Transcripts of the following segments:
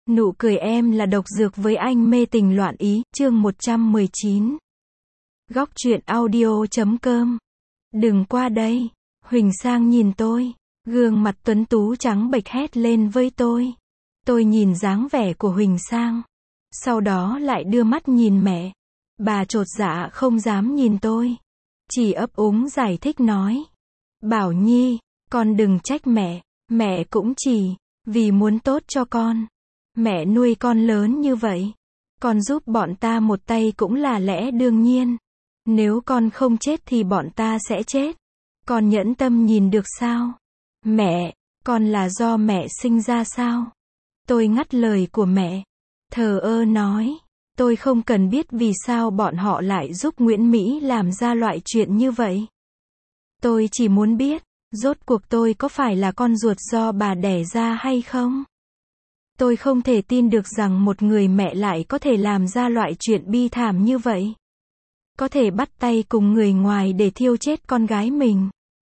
Nụ cười em là độc dược với anh mê tình loạn ý, chương 119. Góc truyện audio.com. Đừng qua đây. Huỳnh Sang nhìn tôi. Gương mặt tuấn tú trắng bệch hét lên với tôi. Tôi nhìn dáng vẻ của Huỳnh Sang. Sau đó lại đưa mắt nhìn mẹ. Bà chột dạ không dám nhìn tôi. Chỉ ấp úng giải thích nói. Bảo Nhi, con đừng trách mẹ. Mẹ cũng chỉ vì muốn tốt cho con. Mẹ nuôi con lớn như vậy. Con giúp bọn ta một tay cũng là lẽ đương nhiên. Nếu con không chết thì bọn ta sẽ chết. Con nhẫn tâm nhìn được sao? Mẹ, con là do mẹ sinh ra sao? Tôi ngắt lời của mẹ. Thờ ơ nói. Tôi không cần biết vì sao bọn họ lại giúp Nguyễn Mỹ làm ra loại chuyện như vậy. Tôi chỉ muốn biết, rốt cuộc tôi có phải là con ruột do bà đẻ ra hay không? Tôi không thể tin được rằng một người mẹ lại có thể làm ra loại chuyện bi thảm như vậy. Có thể bắt tay cùng người ngoài để thiêu chết con gái mình.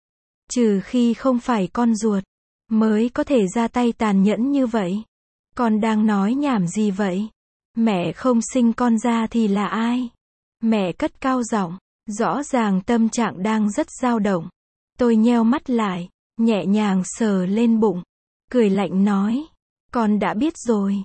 Trừ khi không phải con ruột, mới có thể ra tay tàn nhẫn như vậy. Con đang nói nhảm gì vậy? Mẹ không sinh con ra thì là ai? Mẹ cất cao giọng, rõ ràng tâm trạng đang rất dao động. Tôi nheo mắt lại, nhẹ nhàng sờ lên bụng, cười lạnh nói. Con đã biết rồi.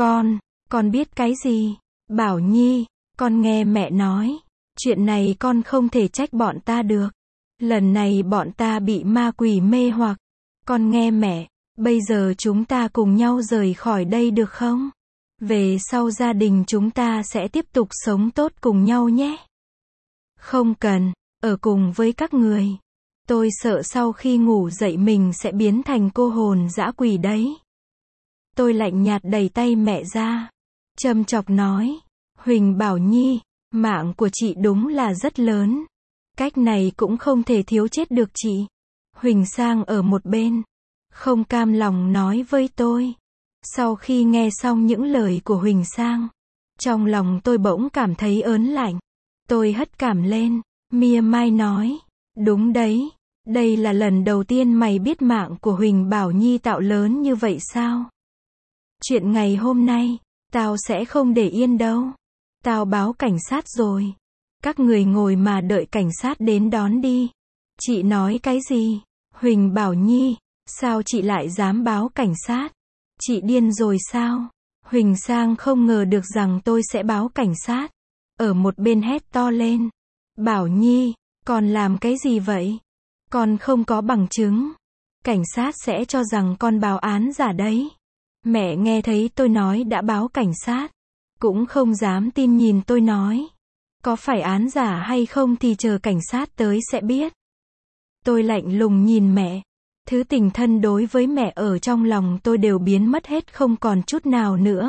Con biết cái gì? Bảo Nhi, con nghe mẹ nói. Chuyện này con không thể trách bọn ta được. Lần này bọn ta bị ma quỷ mê hoặc. Con nghe mẹ, bây giờ chúng ta cùng nhau rời khỏi đây được không? Về sau gia đình chúng ta sẽ tiếp tục sống tốt cùng nhau nhé. Không cần, ở cùng với các người. Tôi sợ sau khi ngủ dậy mình sẽ biến thành cô hồn dã quỷ đấy. Tôi lạnh nhạt đẩy tay mẹ ra. Châm chọc nói. Huỳnh Bảo Nhi, mạng của chị đúng là rất lớn. Cách này cũng không thể thiếu chết được chị. Huỳnh Sang ở một bên. Không cam lòng nói với tôi. Sau khi nghe xong những lời của Huỳnh Sang, trong lòng tôi bỗng cảm thấy ớn lạnh. Tôi hất cảm lên, mỉa mai nói. Đúng đấy, đây là lần đầu tiên mày biết mạng của Huỳnh Bảo Nhi tạo lớn như vậy sao? Chuyện ngày hôm nay, tao sẽ không để yên đâu. Tao báo cảnh sát rồi. Các người ngồi mà đợi cảnh sát đến đón đi. Chị nói cái gì? Huỳnh Bảo Nhi, sao chị lại dám báo cảnh sát? Chị điên rồi sao? Huỳnh Sang không ngờ được rằng tôi sẽ báo cảnh sát. Ở một bên hét to lên. Bảo Nhi, con làm cái gì vậy? Con không có bằng chứng. Cảnh sát sẽ cho rằng con báo án giả đấy. Mẹ nghe thấy tôi nói đã báo cảnh sát. Cũng không dám tin nhìn tôi nói. Có phải án giả hay không thì chờ cảnh sát tới sẽ biết. Tôi lạnh lùng nhìn mẹ. Thứ tình thân đối với mẹ ở trong lòng tôi đều biến mất hết không còn chút nào nữa.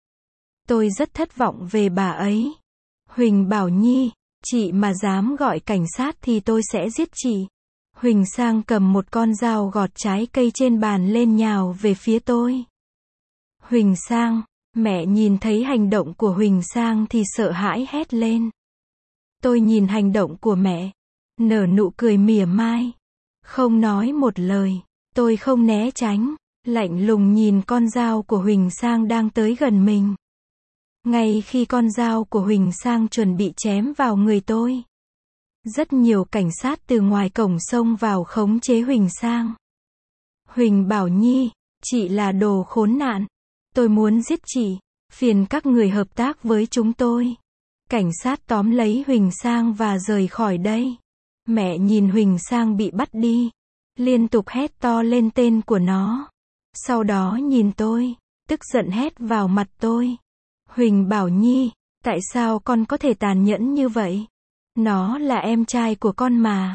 Tôi rất thất vọng về bà ấy. Huỳnh Bảo Nhi, chị mà dám gọi cảnh sát thì tôi sẽ giết chị. Huỳnh Sang cầm một con dao gọt trái cây trên bàn lên nhào về phía tôi. Huỳnh Sang, mẹ nhìn thấy hành động của Huỳnh Sang thì sợ hãi hét lên. Tôi nhìn hành động của mẹ, nở nụ cười mỉa mai. Không nói một lời, tôi không né tránh, lạnh lùng nhìn con dao của Huỳnh Sang đang tới gần mình. Ngay khi con dao của Huỳnh Sang chuẩn bị chém vào người tôi, rất nhiều cảnh sát từ ngoài cổng xông vào khống chế Huỳnh Sang. Huỳnh Bảo Nhi, chị là đồ khốn nạn. Tôi muốn giết chị, phiền các người hợp tác với chúng tôi. Cảnh sát tóm lấy Huỳnh Sang và rời khỏi đây. Mẹ nhìn Huỳnh Sang bị bắt đi, liên tục hét to lên tên của nó. Sau đó nhìn tôi, tức giận hét vào mặt tôi. Huỳnh Bảo Nhi, tại sao con có thể tàn nhẫn như vậy? Nó là em trai của con mà.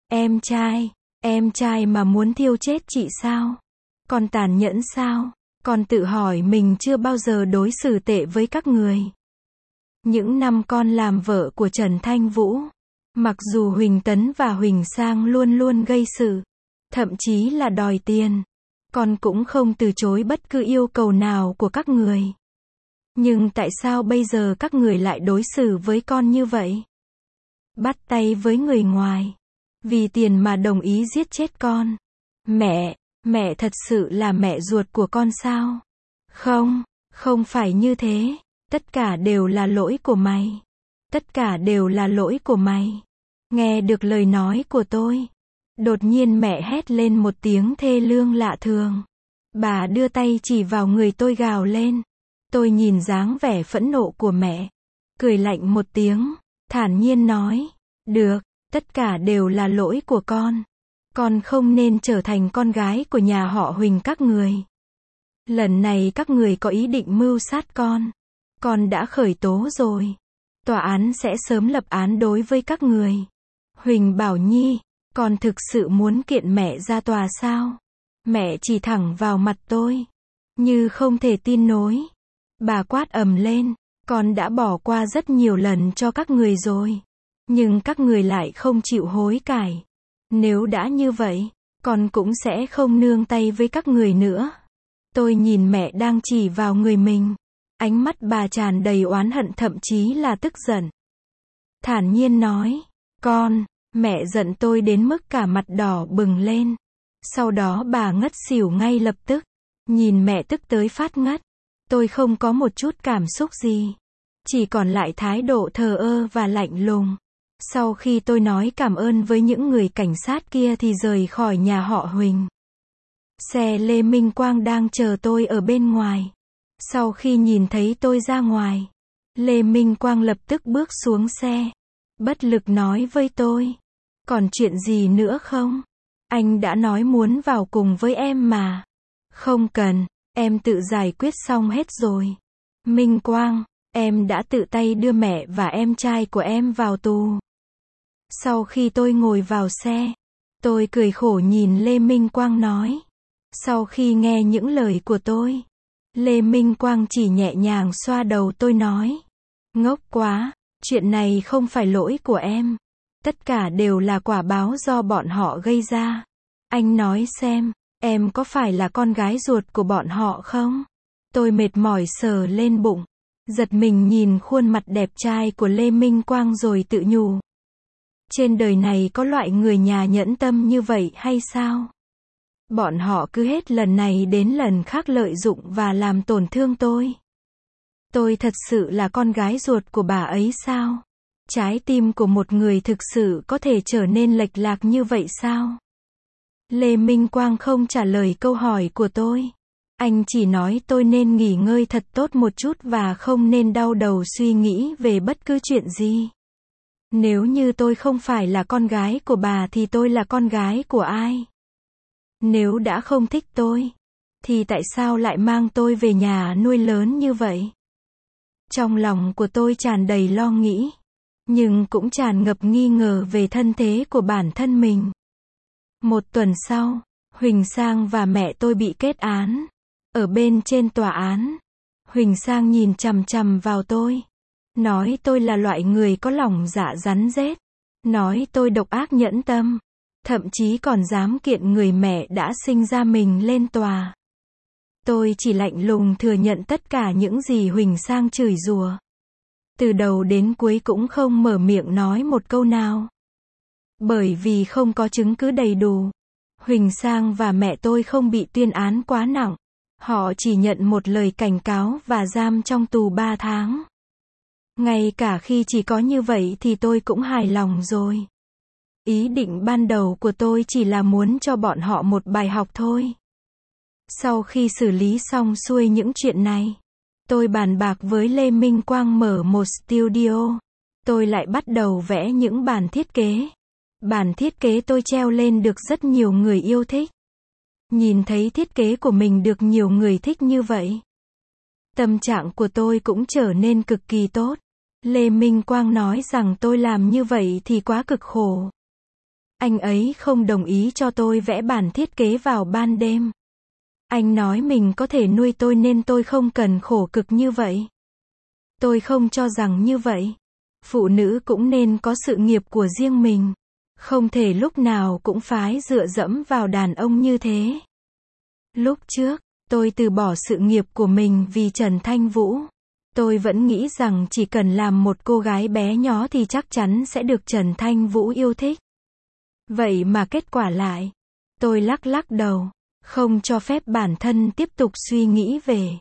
Em trai mà muốn thiêu chết chị sao? Con tàn nhẫn sao? Con tự hỏi mình chưa bao giờ đối xử tệ với các người. Những năm con làm vợ của Trần Thanh Vũ, mặc dù Huỳnh Tấn và Huỳnh Sang luôn luôn gây sự, thậm chí là đòi tiền, con cũng không từ chối bất cứ yêu cầu nào của các người. Nhưng tại sao bây giờ các người lại đối xử với con như vậy? Bắt tay với người ngoài, vì tiền mà đồng ý giết chết con. Mẹ thật sự là mẹ ruột của con sao? Không, Không phải như thế. Tất cả đều là lỗi của mày. Tất cả đều là lỗi của mày. Nghe được lời nói của tôi. Đột nhiên mẹ hét lên một tiếng thê lương lạ thường. Bà đưa tay chỉ vào người tôi gào lên. Tôi nhìn dáng vẻ phẫn nộ của mẹ. Cười lạnh một tiếng. Thản nhiên nói. Được, tất cả đều là lỗi của con. Con không nên trở thành con gái của nhà họ Huỳnh các người. Lần này các người có ý định mưu sát con. Con đã khởi tố rồi. Tòa án sẽ sớm lập án đối với các người. Huỳnh Bảo Nhi, con thực sự muốn kiện mẹ ra tòa sao? Mẹ chỉ thẳng vào mặt tôi. Như không thể tin nổi. Bà quát ầm lên. Con đã bỏ qua rất nhiều lần cho các người rồi. Nhưng các người lại không chịu hối cải. Nếu đã như vậy, con cũng sẽ không nương tay với các người nữa. Tôi nhìn mẹ đang chỉ vào người mình. Ánh mắt bà tràn đầy oán hận thậm chí là tức giận. Thản nhiên nói. Con, mẹ giận tôi đến mức cả mặt đỏ bừng lên. Sau đó bà ngất xỉu ngay lập tức. Nhìn mẹ tức tới phát ngất. Tôi không có một chút cảm xúc gì. Chỉ còn lại thái độ thờ ơ và lạnh lùng. Sau khi tôi nói cảm ơn với những người cảnh sát kia thì rời khỏi nhà họ Huỳnh. Xe Lê Minh Quang đang chờ tôi ở bên ngoài. Sau khi nhìn thấy tôi ra ngoài, Lê Minh Quang lập tức bước xuống xe. Bất lực nói với tôi. Còn chuyện gì nữa không? Anh đã nói muốn vào cùng với em mà. Không cần, em tự giải quyết xong hết rồi. Minh Quang, em đã tự tay đưa mẹ và em trai của em vào tù. Sau khi tôi ngồi vào xe, tôi cười khổ nhìn Lê Minh Quang nói. Sau khi nghe những lời của tôi, Lê Minh Quang chỉ nhẹ nhàng xoa đầu tôi nói. Ngốc quá, chuyện này không phải lỗi của em. Tất cả đều là quả báo do bọn họ gây ra. Anh nói xem, em có phải là con gái ruột của bọn họ không? Tôi mệt mỏi sờ lên bụng, giật mình nhìn khuôn mặt đẹp trai của Lê Minh Quang rồi tự nhủ. Trên đời này có loại người nhà nhẫn tâm như vậy hay sao? Bọn họ cứ hết lần này đến lần khác lợi dụng và làm tổn thương tôi. Tôi thật sự là con gái ruột của bà ấy sao? Trái tim của một người thực sự có thể trở nên lệch lạc như vậy sao? Lê Minh Quang không trả lời câu hỏi của tôi. Anh chỉ nói tôi nên nghỉ ngơi thật tốt một chút và không nên đau đầu suy nghĩ về bất cứ chuyện gì. Nếu như tôi không phải là con gái của bà thì tôi là con gái của ai? Nếu đã không thích tôi, thì tại sao lại mang tôi về nhà nuôi lớn như vậy? Trong lòng của tôi tràn đầy lo nghĩ, nhưng cũng tràn ngập nghi ngờ về thân thế của bản thân mình. Một tuần sau, Huỳnh Sang và mẹ tôi bị kết án. Ở bên trên tòa án, Huỳnh Sang nhìn chằm chằm vào tôi. Nói tôi là loại người có lòng dạ rắn rết. Nói tôi độc ác nhẫn tâm. Thậm chí còn dám kiện người mẹ đã sinh ra mình lên tòa. Tôi chỉ lạnh lùng thừa nhận tất cả những gì Huỳnh Sang chửi rủa. Từ đầu đến cuối cũng không mở miệng nói một câu nào. Bởi vì không có chứng cứ đầy đủ. Huỳnh Sang và mẹ tôi không bị tuyên án quá nặng. Họ chỉ nhận một lời cảnh cáo và giam trong tù 3 tháng. Ngay cả khi chỉ có như vậy thì tôi cũng hài lòng rồi. Ý định ban đầu của tôi chỉ là muốn cho bọn họ một bài học thôi. Sau khi xử lý xong xuôi những chuyện này, tôi bàn bạc với Lê Minh Quang mở một studio. Tôi lại bắt đầu vẽ những bản thiết kế. Bản thiết kế tôi treo lên được rất nhiều người yêu thích. Nhìn thấy thiết kế của mình được nhiều người thích như vậy, tâm trạng của tôi cũng trở nên cực kỳ tốt. Lê Minh Quang nói rằng tôi làm như vậy thì quá cực khổ. Anh ấy không đồng ý cho tôi vẽ bản thiết kế vào ban đêm. Anh nói mình có thể nuôi tôi nên tôi không cần khổ cực như vậy. Tôi không cho rằng như vậy. Phụ nữ cũng nên có sự nghiệp của riêng mình. Không thể lúc nào cũng phái dựa dẫm vào đàn ông như thế. Lúc trước, tôi từ bỏ sự nghiệp của mình vì Trần Thanh Vũ. Tôi vẫn nghĩ rằng chỉ cần làm một cô gái bé nhỏ thì chắc chắn sẽ được Trần Thanh Vũ yêu thích. Vậy mà kết quả lại, tôi lắc lắc đầu, không cho phép bản thân tiếp tục suy nghĩ về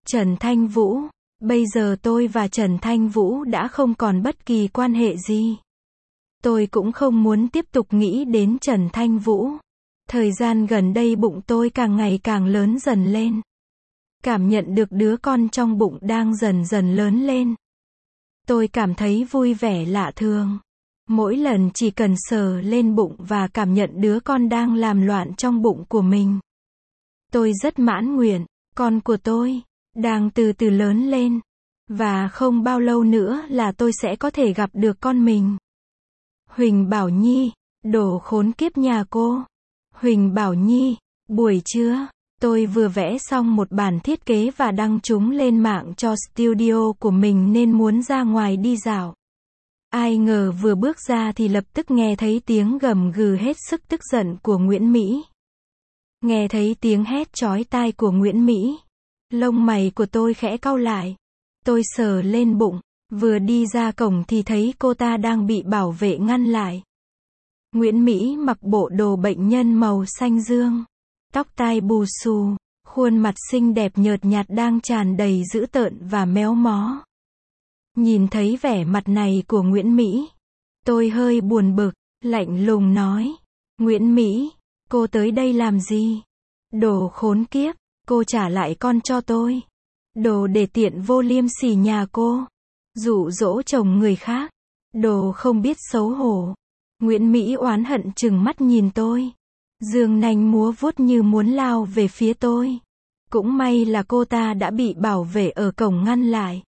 Trần Thanh Vũ. Bây giờ tôi và Trần Thanh Vũ đã không còn bất kỳ quan hệ gì. Tôi cũng không muốn tiếp tục nghĩ đến Trần Thanh Vũ. Thời gian gần đây bụng tôi càng ngày càng lớn dần lên. Cảm nhận được đứa con trong bụng đang dần dần lớn lên. Tôi cảm thấy vui vẻ lạ thường. Mỗi lần chỉ cần sờ lên bụng và cảm nhận đứa con đang làm loạn trong bụng của mình. Tôi rất mãn nguyện, con của tôi đang từ từ lớn lên. Và không bao lâu nữa là tôi sẽ có thể gặp được con mình. Huỳnh Bảo Nhi, đồ khốn kiếp nhà cô. Huỳnh Bảo Nhi, buổi trưa, tôi vừa vẽ xong một bản thiết kế và đăng chúng lên mạng cho studio của mình nên muốn ra ngoài đi dạo. Ai ngờ vừa bước ra thì lập tức nghe thấy tiếng gầm gừ hết sức tức giận của Nguyễn Mỹ. Nghe thấy tiếng hét chói tai của Nguyễn Mỹ. Lông mày của tôi khẽ cau lại. Tôi sờ lên bụng, vừa đi ra cổng thì thấy cô ta đang bị bảo vệ ngăn lại. Nguyễn Mỹ mặc bộ đồ bệnh nhân màu xanh dương. Tóc tai bù xù, khuôn mặt xinh đẹp nhợt nhạt đang tràn đầy dữ tợn và méo mó. Nhìn thấy vẻ mặt này của Nguyễn Mỹ, tôi hơi buồn bực, lạnh lùng nói. Nguyễn Mỹ, cô tới đây làm gì? Đồ khốn kiếp, cô trả lại con cho tôi. Đồ để tiện vô liêm sỉ nhà cô. Dụ dỗ chồng người khác. Đồ không biết xấu hổ. Nguyễn Mỹ oán hận trừng mắt nhìn tôi. Giương nanh múa vuốt như muốn lao về phía tôi. Cũng may là cô ta đã bị bảo vệ ở cổng ngăn lại.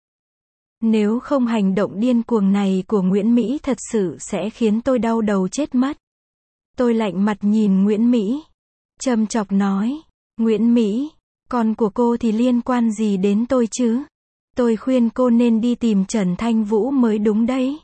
Nếu không hành động điên cuồng này của Nguyễn Mỹ thật sự sẽ khiến tôi đau đầu chết mất. Tôi lạnh mặt nhìn Nguyễn Mỹ. Châm chọc nói. Nguyễn Mỹ, con của cô thì liên quan gì đến tôi chứ? Tôi khuyên cô nên đi tìm Trần Thanh Vũ mới đúng đấy.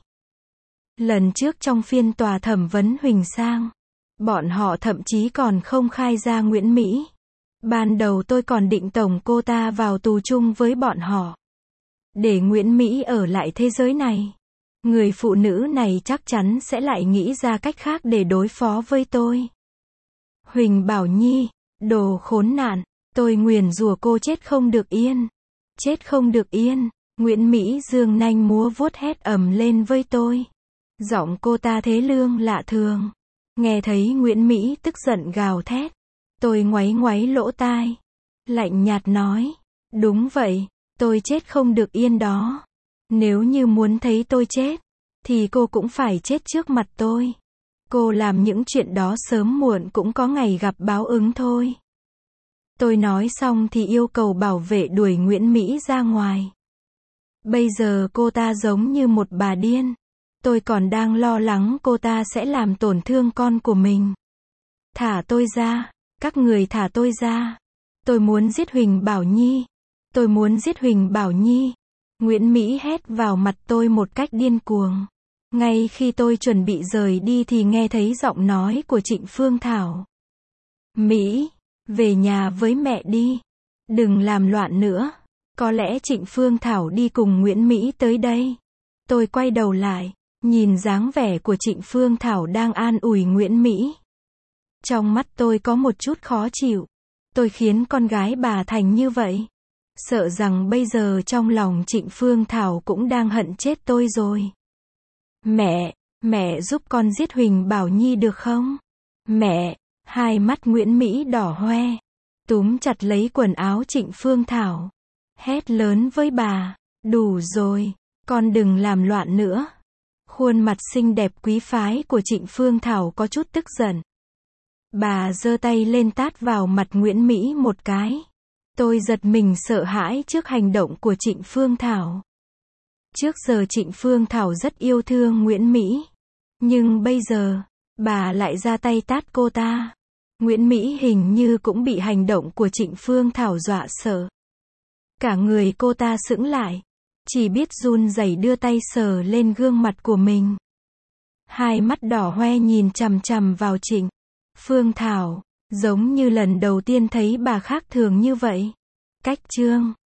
Lần trước trong phiên tòa thẩm vấn Huỳnh Sang, bọn họ thậm chí còn không khai ra Nguyễn Mỹ. Ban đầu tôi còn định tổng cô ta vào tù chung với bọn họ. Để Nguyễn Mỹ ở lại thế giới này. Người phụ nữ này chắc chắn sẽ lại nghĩ ra cách khác để đối phó với tôi. Huỳnh Bảo Nhi, đồ khốn nạn, tôi nguyền rủa cô chết không được yên. Chết không được yên. Nguyễn Mỹ giương nanh múa vuốt hét ầm lên với tôi. Giọng cô ta thế lương lạ thường. Nghe thấy Nguyễn Mỹ tức giận gào thét. Tôi ngoáy ngoáy lỗ tai. Lạnh nhạt nói. Đúng vậy, tôi chết không được yên đó. Nếu như muốn thấy tôi chết, thì cô cũng phải chết trước mặt tôi. Cô làm những chuyện đó sớm muộn cũng có ngày gặp báo ứng thôi. Tôi nói xong thì yêu cầu bảo vệ đuổi Nguyễn Mỹ ra ngoài. Bây giờ cô ta giống như một bà điên. Tôi còn đang lo lắng cô ta sẽ làm tổn thương con của mình. Thả tôi ra, các người thả tôi ra. Tôi muốn giết Huỳnh Bảo Nhi. Tôi muốn giết Huỳnh Bảo Nhi. Nguyễn Mỹ hét vào mặt tôi một cách điên cuồng. Ngay khi tôi chuẩn bị rời đi thì nghe thấy giọng nói của Trịnh Phương Thảo. Mỹ, về nhà với mẹ đi. Đừng làm loạn nữa. Có lẽ Trịnh Phương Thảo đi cùng Nguyễn Mỹ tới đây. Tôi quay đầu lại, nhìn dáng vẻ của Trịnh Phương Thảo đang an ủi Nguyễn Mỹ. Trong mắt tôi có một chút khó chịu. Tôi khiến con gái bà thành như vậy. Sợ rằng bây giờ trong lòng Trịnh Phương Thảo cũng đang hận chết tôi rồi. Mẹ giúp con giết Huỳnh Bảo Nhi được không? Mẹ, hai mắt Nguyễn Mỹ đỏ hoe. Túm chặt lấy quần áo Trịnh Phương Thảo. Hét lớn với bà. Đủ rồi, con đừng làm loạn nữa. Khuôn mặt xinh đẹp quý phái của Trịnh Phương Thảo có chút tức giận. Bà giơ tay lên tát vào mặt Nguyễn Mỹ một cái. Tôi giật mình sợ hãi trước hành động của Trịnh Phương Thảo. Trước giờ Trịnh Phương Thảo rất yêu thương Nguyễn Mỹ. Nhưng bây giờ, bà lại ra tay tát cô ta. Nguyễn Mỹ hình như cũng bị hành động của Trịnh Phương Thảo dọa sợ. Cả người cô ta sững lại. Chỉ biết run rẩy đưa tay sờ lên gương mặt của mình. Hai mắt đỏ hoe nhìn chằm chằm vào Trịnh Phương Thảo, giống như lần đầu tiên thấy bà khác thường như vậy. Cách chương